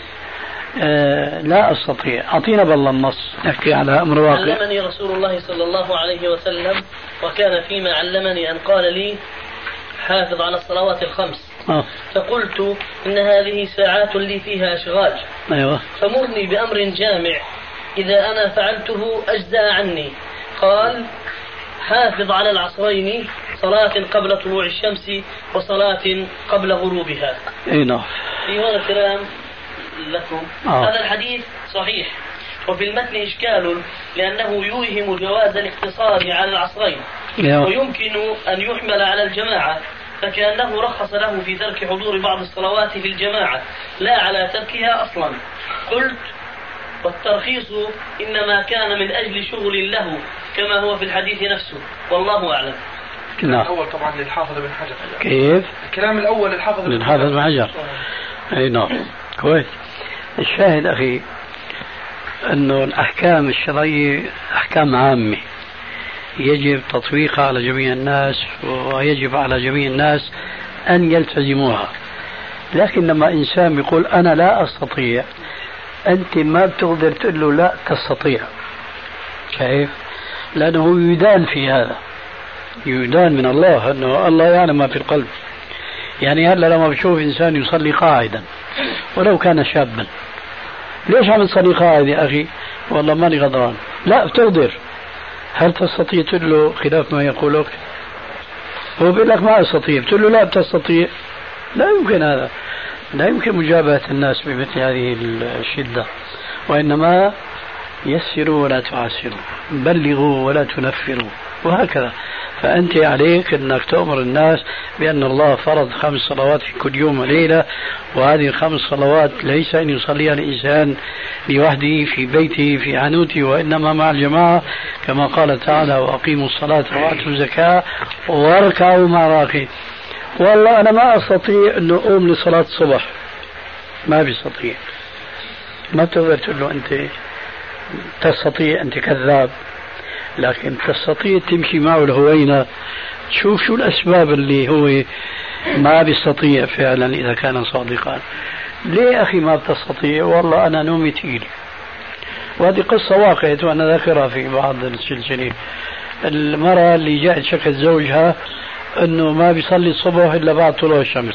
لا أستطيع. أعطينا بالله النص نحكي على أمر واقع. علمني رسول الله صلى الله عليه وسلم، وكان فيما علمني أن قال لي: حافظ على الصلوات الخمس. فقلت: إن هذه ساعات لي فيها أشغال. أيوة. فمرني بأمر جامع إذا أنا فعلته أجزاء عني. قال: حافظ على العصرين، صلاة قبل طلوع الشمس وصلاة قبل غروبها. اي نعم. أيها الكلام لكم. هذا الحديث صحيح، وفي المتن إشكال لأنه يوهم جواز الاقتصار على العصرين ويمكن أن يحمل على الجماعة، فكأنه رخص له في ترك حضور بعض الصلوات في الجماعة لا على تركها أصلا. قلت: والترخيص إنما كان من أجل شغل له كما هو في الحديث نفسه، والله أعلم. الكلام الأول طبعا للحافظ بن حجر. كيف؟ الكلام الأول للحافظ بن حجر. أي نعم. كويس. الشاهد أخي أنه الأحكام الشرعية أحكام عامة يجب تطبيقها على جميع الناس، ويجب على جميع الناس أن يلتزموها. لكن لما إنسان يقول أنا لا أستطيع، أنت ما بتقدر تقول له لا تستطيع. شايف؟ لأنه يدان في هذا، يدان من الله، أنه الله يعلم ما في القلب. يعني هلا لما بشوف إنسان يصلي قاعدا ولو كان شابا، ليش عم تصلي قاعد يا أخي؟ والله ماني غضران. لا بتقدر. هل تستطيع تقول له خلاف ما يقولك؟ هو بيقول لك ما أستطيع، بتقول له لا بتستطيع. لا يمكن هذا، لا يمكن مجابهة الناس بمثل هذه الشدة. وإنما يسروا ولا تعسروا، بلغوا ولا تنفروا، وهكذا. فأنت عليك أنك تأمر الناس بأن الله فرض 5 صلوات في كل يوم وليلة، وهذه ال5 صلوات ليس أن يصليها الإنسان لوحده في بيته في عنوته، وإنما مع الجماعة كما قال تعالى: وأقيموا الصلاة وآتوا الزكاة واركعوا مع الراكعين. والله أنا ما أستطيع أن أقوم لصلاة الصبح، ما بيستطيع. ما تقدر تقول له أنت تستطيع، أنت كذاب. لكن تستطيع تمشي معه الهوينة، تشوف شو الأسباب اللي هو ما بيستطيع فعلا إذا كان صادقا. ليه أخي ما بتستطيع؟ والله أنا نومي تقيل. وهذه قصة واقعية وأنا ذاكرها في بعض السلسلة. المرأة اللي جاءت شكت زوجها أنه ما بيصلي الصبح إلا بعد طلوع الشمس،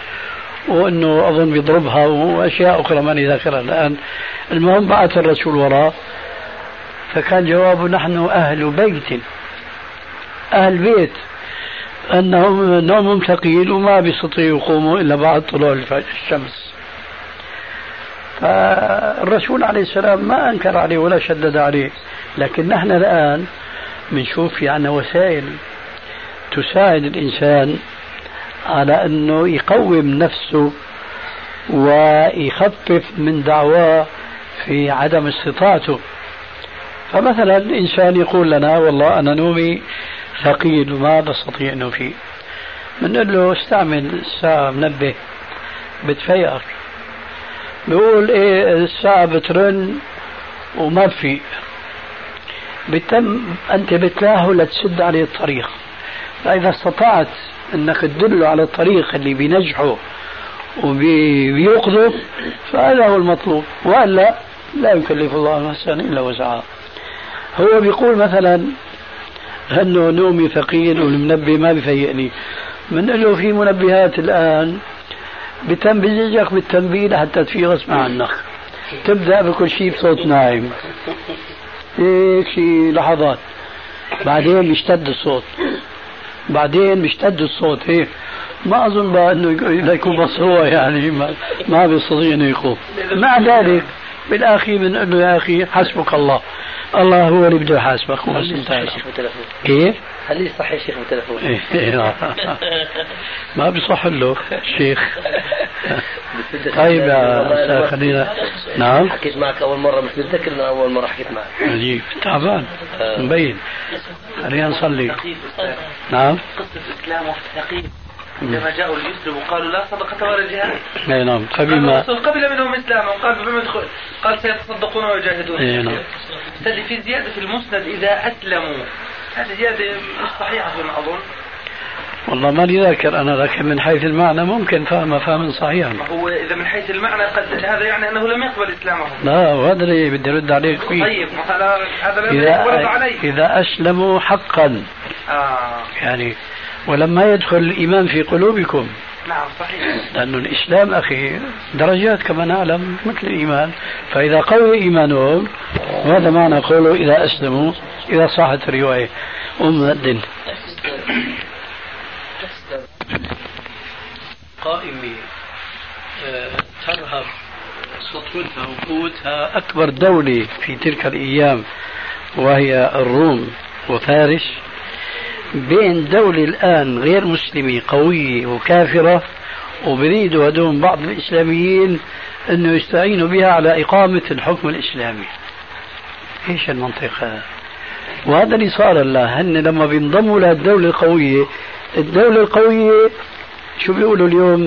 وأنه أظن بيضربها وأشياء أخرى ماني ذاكرها الآن. المهم بعث الرسول وراه، فكان جوابه: نحن أهل بيت، أهل بيت، أنهم نومهم ثقيل وما بيستطيعوا يقوموا إلا بعد طلوع الشمس. فالرسول عليه السلام ما أنكر عليه ولا شدد عليه. لكن نحن الآن بنشوف في عنا وسائل تساعد الإنسان على أنه يقوم نفسه ويخفف من دعواه في عدم استطاعته. فمثلا الإنسان يقول لنا: والله أنا نومي ثقيل وما بستطيع أنه فيه. بنقول له: استعمل الساعة منبه بتفيقك. بيقول: إيه الساعة بترن وما في. أنت بتلاهو لتسد عليه الطريق. فإذا استطعت أنك تدله على الطريق اللي بينجحه وبيوقظه، فهذا هو المطلوب. وإلا لا يكلف الله نفسا إلا وسعها. هو بيقول مثلا أنه نومي ثقيل والمنبه ما بيفيقني، من له في منبهات الآن بتنبهك بالتنبيه لحتى تفيق غصب عنك، تبدأ بكل شيء بصوت ناعم هيك شيء لحظات، بعدين بيشتد الصوت، بعدين بيشتد الصوت هيك. ما أظن بقى أنه يكون مصروع يعني ما بيستطيع أنه يقوم. مع ذلك بالآخر بنقول له يا أخي حسبك الله، الله هو اللي بده يحاسبك وبس انتهى. كيف؟ خليه يصحي الشيخ بالتلفون. ما بيصح له الشيخ. طيب يا خلينا. نعم حكيت معك أول مرة، مش متذكر أنه أول مرة حكيت معك. عجيب تعبان مبين. خلينا نصلي. نعم قصة الإسلام والتقييم عندما جاءوا ليسلموا قالوا لا صدقة ولا جهاد. اي نعم. قبل منهم إسلاما وقال بما يدخل قال سيتصدقون ويجاهدون. اي نعم. في زيادة في المسند إذا أسلموا، هذه زيادة مش صحيحة فيما أظن. والله ماني ذاكر أنا، لكن من حيث المعنى ممكن فهمها فهما صحيحا. هو إذا من حيث المعنى قد هذا يعني أنه لم يقبل إسلامه. لا وهذا اللي بدي أرد عليك فيه. طيب هذا لا ورد عليه. إذا أسلموا حقا يعني ولما يدخل الإيمان في قلوبكم. نعم صحيح. لأن الإسلام أخي درجات كما نعلم مثل الإيمان، فإذا قوي إيمانهم وهذا معنى قوله إذا أسلموا إذا صحت الرواية. مؤذن قائمة ترهب سطوتها وقوتها أكبر دولة في تلك الأيام وهي الروم وفارس، بين دولة الآن غير مسلمة قوية وكافرة، وبريدوا هدول بعض الإسلاميين أنه يستعينوا بها على إقامة الحكم الإسلامي. إيش المنطقة؟ وهذا اللي صار الله، هن لما بينضموا للدولة القوية، الدولة القوية شو بيقولوا اليوم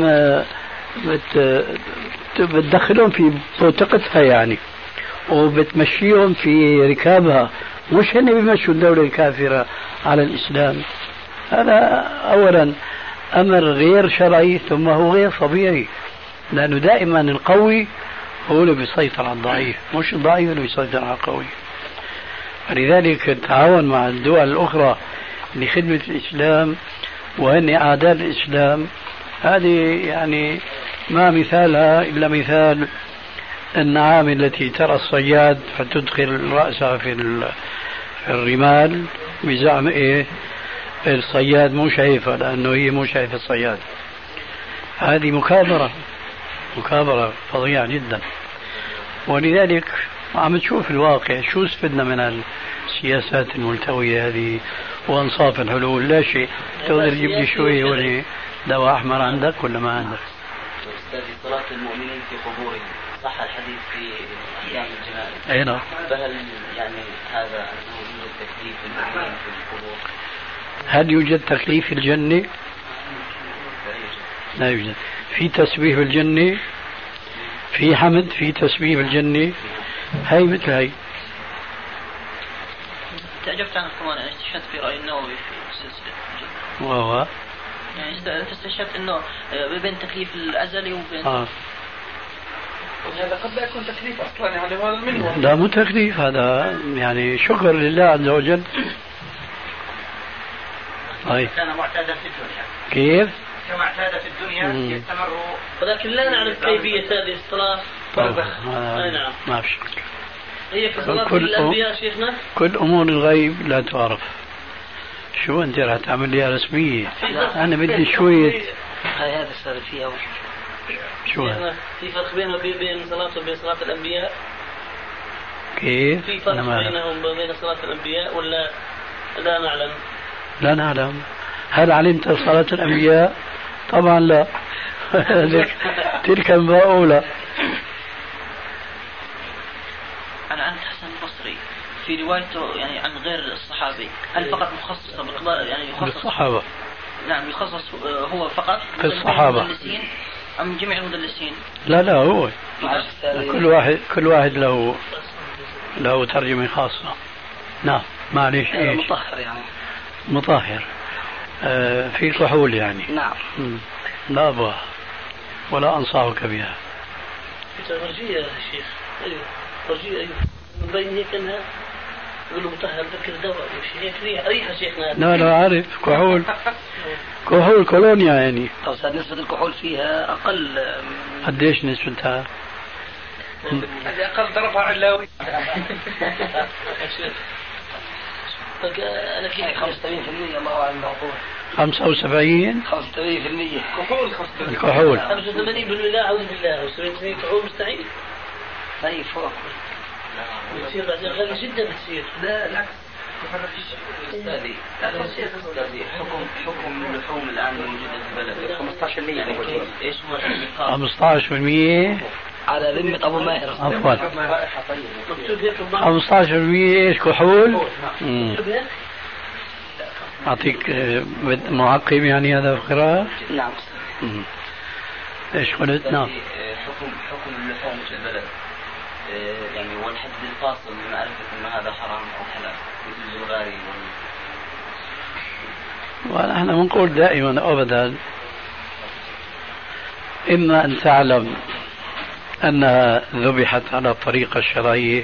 بتدخلهم في بوتقتها يعني، وبتمشيهم في ركابها، مش هن بيمشوا الدولة الكافرة على الإسلام. هذا أولا أمر غير شرعي، ثم هو غير طبيعي، لأنه دائما القوي هو اللي بيسيطر على الضعيف، مش الضعيف اللي بيسيطر على القوي. فلذلك التعاون مع الدول الأخرى لخدمة الإسلام وهن أعداء الإسلام، هذه يعني ما مثالها إلا مثال النعام التي ترى الصياد فتدخل رأسها في الرمال بزعم إيه الصياد مو شايفها لأنه هي مو شايفة الصياد. هذه مكابرة فظيعة جدا. ولذلك عم تشوف الواقع شو استفدنا من السياسات الملتوية هذه وانصاف الحلول، لا شيء. تقدر تجيب لي شوية ولا دواء أحمر عندك ولا ما عندك؟ أستاذ صلاة المؤمنين في قبورهم، صح الحديث في أحكام الجنائز. أي نعم. فهل يعني هذا أنه يوجد تكليف المؤمنين في القبور؟ هل يوجد تكليف في الجنة؟ لا يوجد. في تسبيح بالجنة، في حمد، في تسبيح بالجنة، هاي مثل هاي. تعجبت عن كمان يعني استشهدت في رأي النووي في سلسلة وهو يعني أنت استشهدت إنه بين التكليف الأزلي وبين هذا قد لا يكون تكليف أصلا يعني هذا منه. لا مو تكليف، هذا يعني شكر لله عز وجل. كان معتادا في الدنيا. كيف؟ كما اعتاد في الدنيا يستمر، ولكن لا نعرف كيفية هذه الصلاة. نعم ما في شك. هي كصلاة الأنبياء شيخنا؟ كل أمور الغيب لا تعرف. شو أنت راح تعمل لي رسمية؟ أنا بدي شوية. هذا صار فيها شو في فرق بين صلاة وبين صلاة الأنبياء؟ كيف؟ في فرق بينهم وبين صلاة الأنبياء ولا لا نعلم؟ لا نعلم. هل علمت صلاة الأنبياء؟ طبعا لا. تلك المرأة. أنا عن حسن البصري في روايته يعني عن غير الصحابي، هل فقط مخصصة بالقضاء يعني يخصص بالصحابة؟ نعم يخصص هو فقط في الصحابة أم جميع المدلسين؟ لا هو كل واحد له ترجمة خاصة. نعم معليش ايش؟ مطهر يعني مطهر في كحول يعني. نعم. لا أبغى ولا أنصحك بها. تغرجية يا شيخ. رجيء من بين هيك انها يقول له مطهر ذكر دواء مش هيك ريحه شيخنا. لا عارف كحول كحول كولونيا يعني. طب نسبة الكحول فيها أقل؟ قديش نسبتها؟ هذه أقل ضربها علاوي. أنا كيف 75% الله أعلم الموضوع. 75 كحول. الكحول 85 بالله أعوذ بالله و70% كحول مستحيل. أي فوق. بتصير بعدين غالي جدا بتصير. لا العكس. حكم اللحوم الآن موجودة في البلد 15% يعني إيش هو 15% على ذمة أبو ماهر. عفوا 15% إيش كحول؟ أعطيك معقب يعني هذا القراءة؟ نعم. إيش قلت؟ نعم. حكم اللحوم في البلد يعني والحد الفاصل لمعرفة أن هذا حرام أو حلال مثل الزغاري ونحن نقول دائما أبدا إما أن تعلم أنها ذبحت على الطريقة الشرعية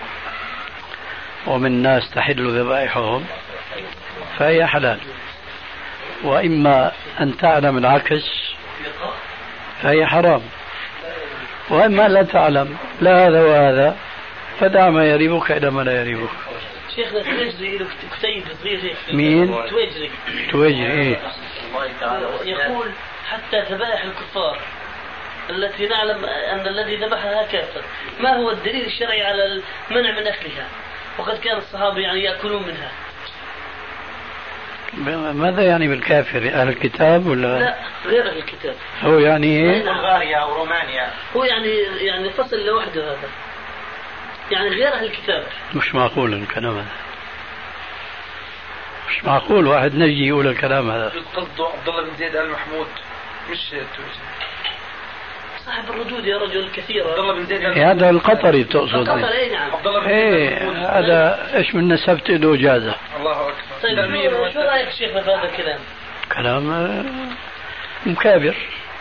ومن الناس تحل ذبائحهم فهي حلال، وإما أن تعلم العكس فهي حرام، وإما لا تعلم لا هذا وهذا فدع ما يريبك إلى ما لا يريبك. شيخنا تويجري له كتيب صغير. مين؟ تويجري إيه؟ يقول حتى ذبائح الكفار التي نعلم أن الذي ذبحها كافر، ما هو الدليل الشرعي على المنع من أكلها وقد كان الصحابة يعني يأكلون منها؟ ماذا يعني بالكافر؟ أهل الكتاب ولا؟ لا غير أهل الكتاب. هو يعني إيه؟ بلغاريا أو رومانيا. هو يعني فصل لوحده هذا، يعني غير أهل الكتاب. مش معقول الكلام هذا، مش معقول واحد نجي يقول الكلام هذا. قصده عبد الله بن زيد آل محمود مش صاحب الردود يا رجل كثيرا. عبد الله بن زيد هذا القطري تقصد؟ القطري نعم. عبد الله بن ايه هذا ايش من نسبت له جازة. الله أكبر. طيب شو رأيك شيخ في هذا الكلام؟ كلام مكابر،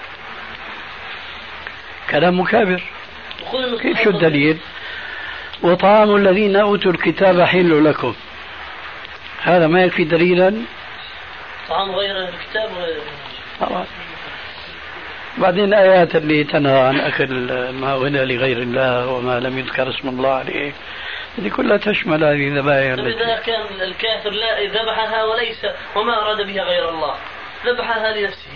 كلام مكابر. كيف شو الدليل؟ وطعام الذين أوتوا الكتاب حل لكم، هذا ما يكفي دليلا؟ طعام غير الكتاب طبعا. بعدين الآيات اللي تنهى عن أكل ما أهل لغير الله وما لم يذكر اسم الله عليه هذه كلها تشمل هذه الذبائح. إذا كان الكافر لا ذبحها وليس وما أراد بها غير الله ذبحها لنفسه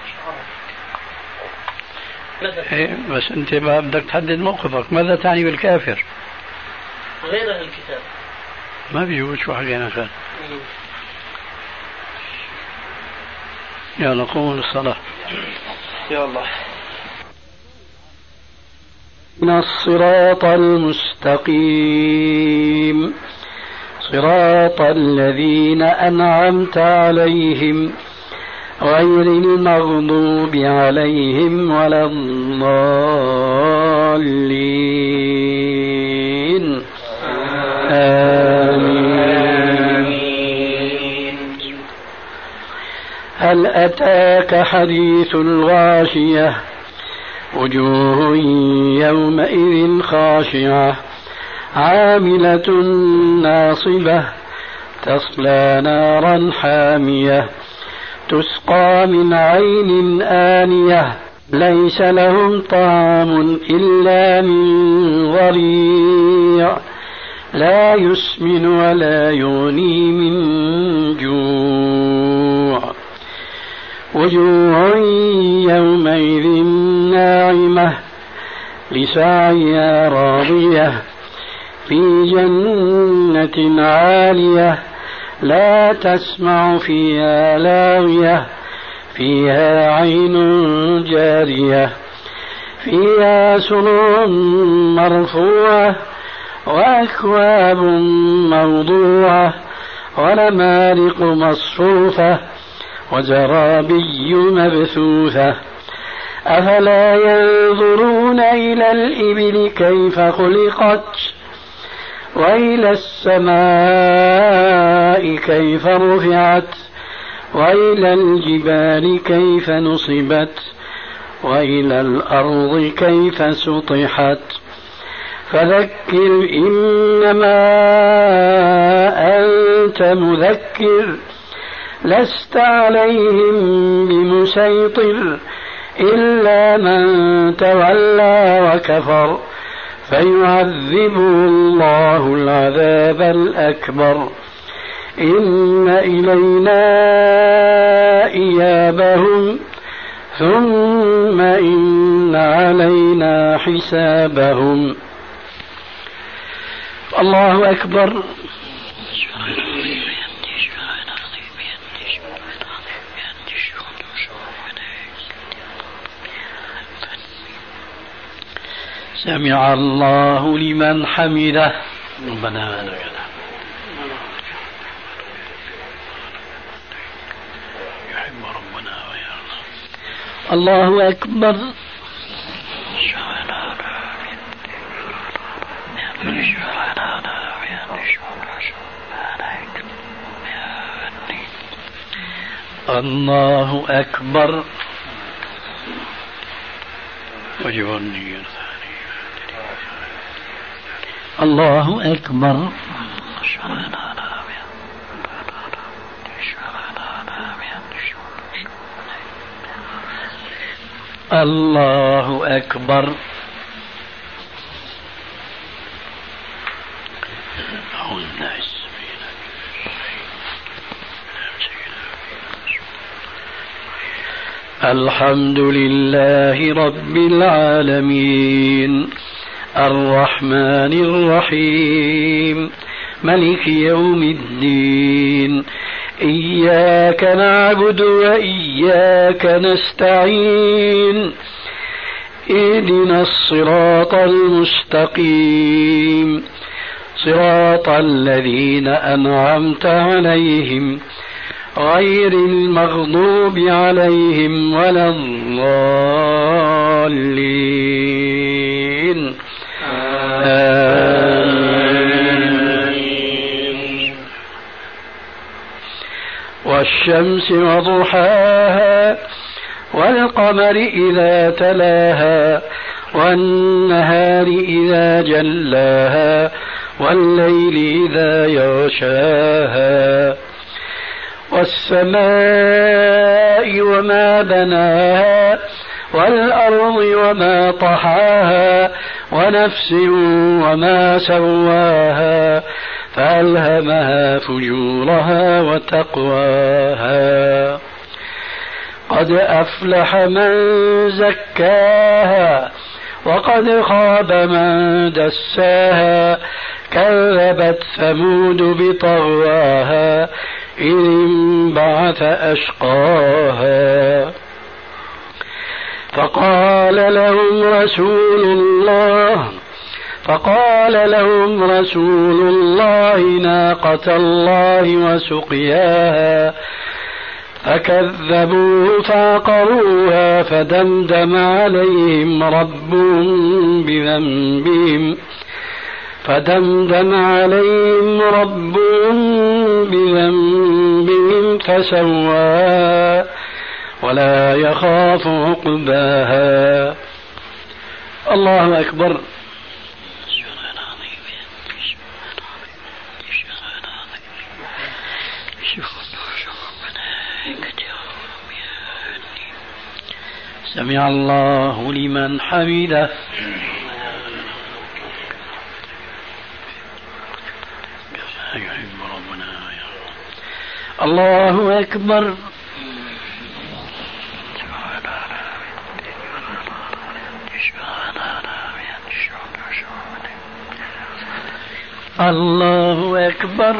إيه بس أنت ما بدك تحدد موقفك، ماذا تعني بالكافر؟ غير أهل الكتاب ما بيجوز شو حكينا كان. يلا قوموا للصلاة. يا الله. من الصراط المستقيم صراط الذين أنعمت عليهم غير المغضوب عليهم ولا الضالين. آمين. هل أتاك حديث الغاشية وجوه يومئذ خاشعة عاملة ناصبة تصلى نارا حامية تسقى من عين آنية ليس لهم طعام إلا من ضريع لا يسمن ولا يغني من جوع وجوه يومئذ ناعمة لسعيها راضية في جنة عالية لا تسمع فيها لاغية فيها عين جارية فيها سرر مرفوعة وأكواب موضوعة ونمارق مصفوفة وزرابي مبثوثة أفلا ينظرون إلى الإبل كيف خلقت وإلى السماء كيف رفعت وإلى الجبال كيف نصبت وإلى الأرض كيف سطحت فذكر إنما أنت مذكر لست عليهم بمسيطر إلا من تولى وكفر فيعذبه الله العذاب الأكبر إن إلينا إيابهم ثم إن علينا حسابهم. الله أكبر. سمع الله لمن حمده. ربنا لك يحب ربنا ويرضى. الله أكبر. الله أكبر. وجبني الله أكبر. الله أكبر. الحمد لله رب العالمين الرحمن الرحيم ملك يوم الدين إياك نعبد وإياك نستعين اهدنا الصراط المستقيم صراط الذين أنعمت عليهم غير المغضوب عليهم ولا الضالين آمين. والشمس وضحاها والقمر إذا تلاها والنهار إذا جلاها والليل إذا يغشاها والسماء وما بناها والأرض وما طحاها ونفس وما سواها فألهمها فجورها وتقواها قد أفلح من زكاها وقد خاب من دساها كذبت ثمود بطغواها إذ انبعث أشقاها فقال لهم رسول الله ناقة الله وسقياها فكذبوه فعقروها فدمدم عليهم ربهم بذنبهم فسواها ولا يخاف عقباها. الله أكبر. سمع الله لمن حمده. الله أكبر. الله أكبر.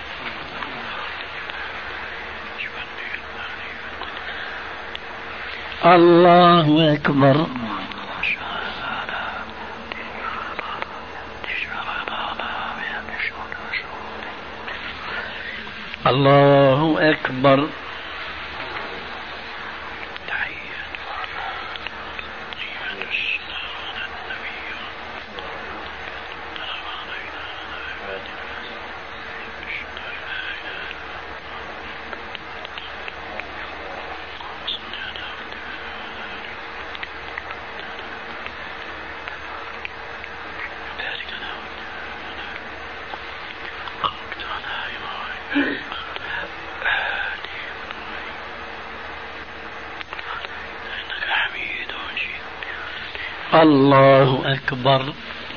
الله أكبر. الله أكبر. الله أكبر.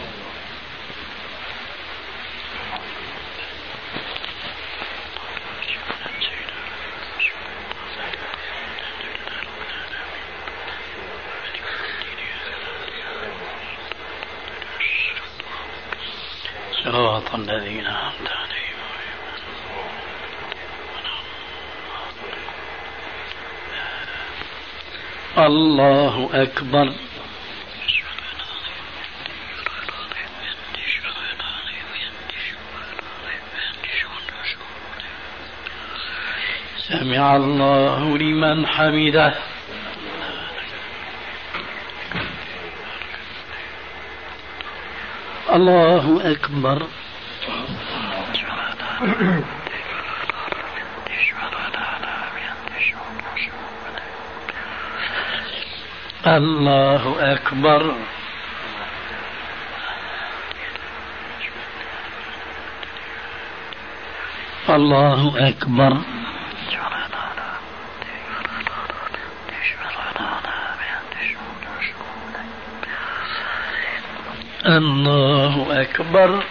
صراط الذين أنعمت عليهم. الله أكبر. سمع الله لمن حمده. الله أكبر. الله أكبر. الله أكبر. الله أكبر.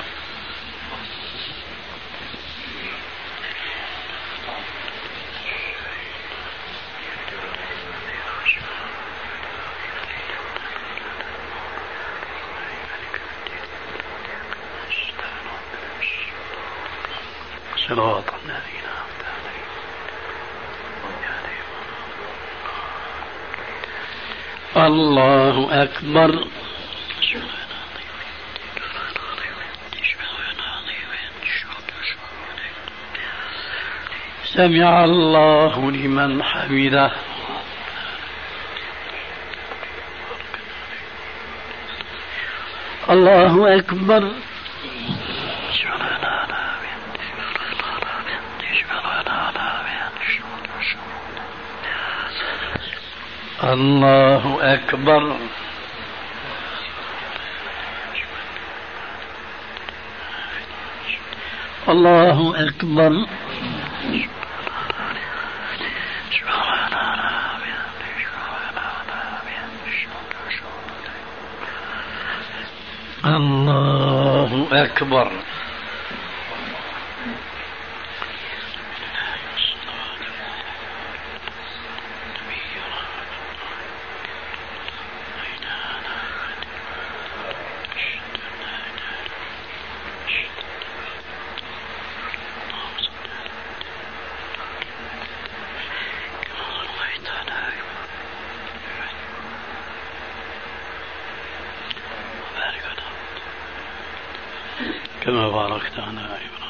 صراط الذين أنعمت عليهم. الله أكبر. سمع الله لمن حمده. الله أكبر. الله أكبر. الله أكبر. الله أكبر. كما باركت على إبراهيم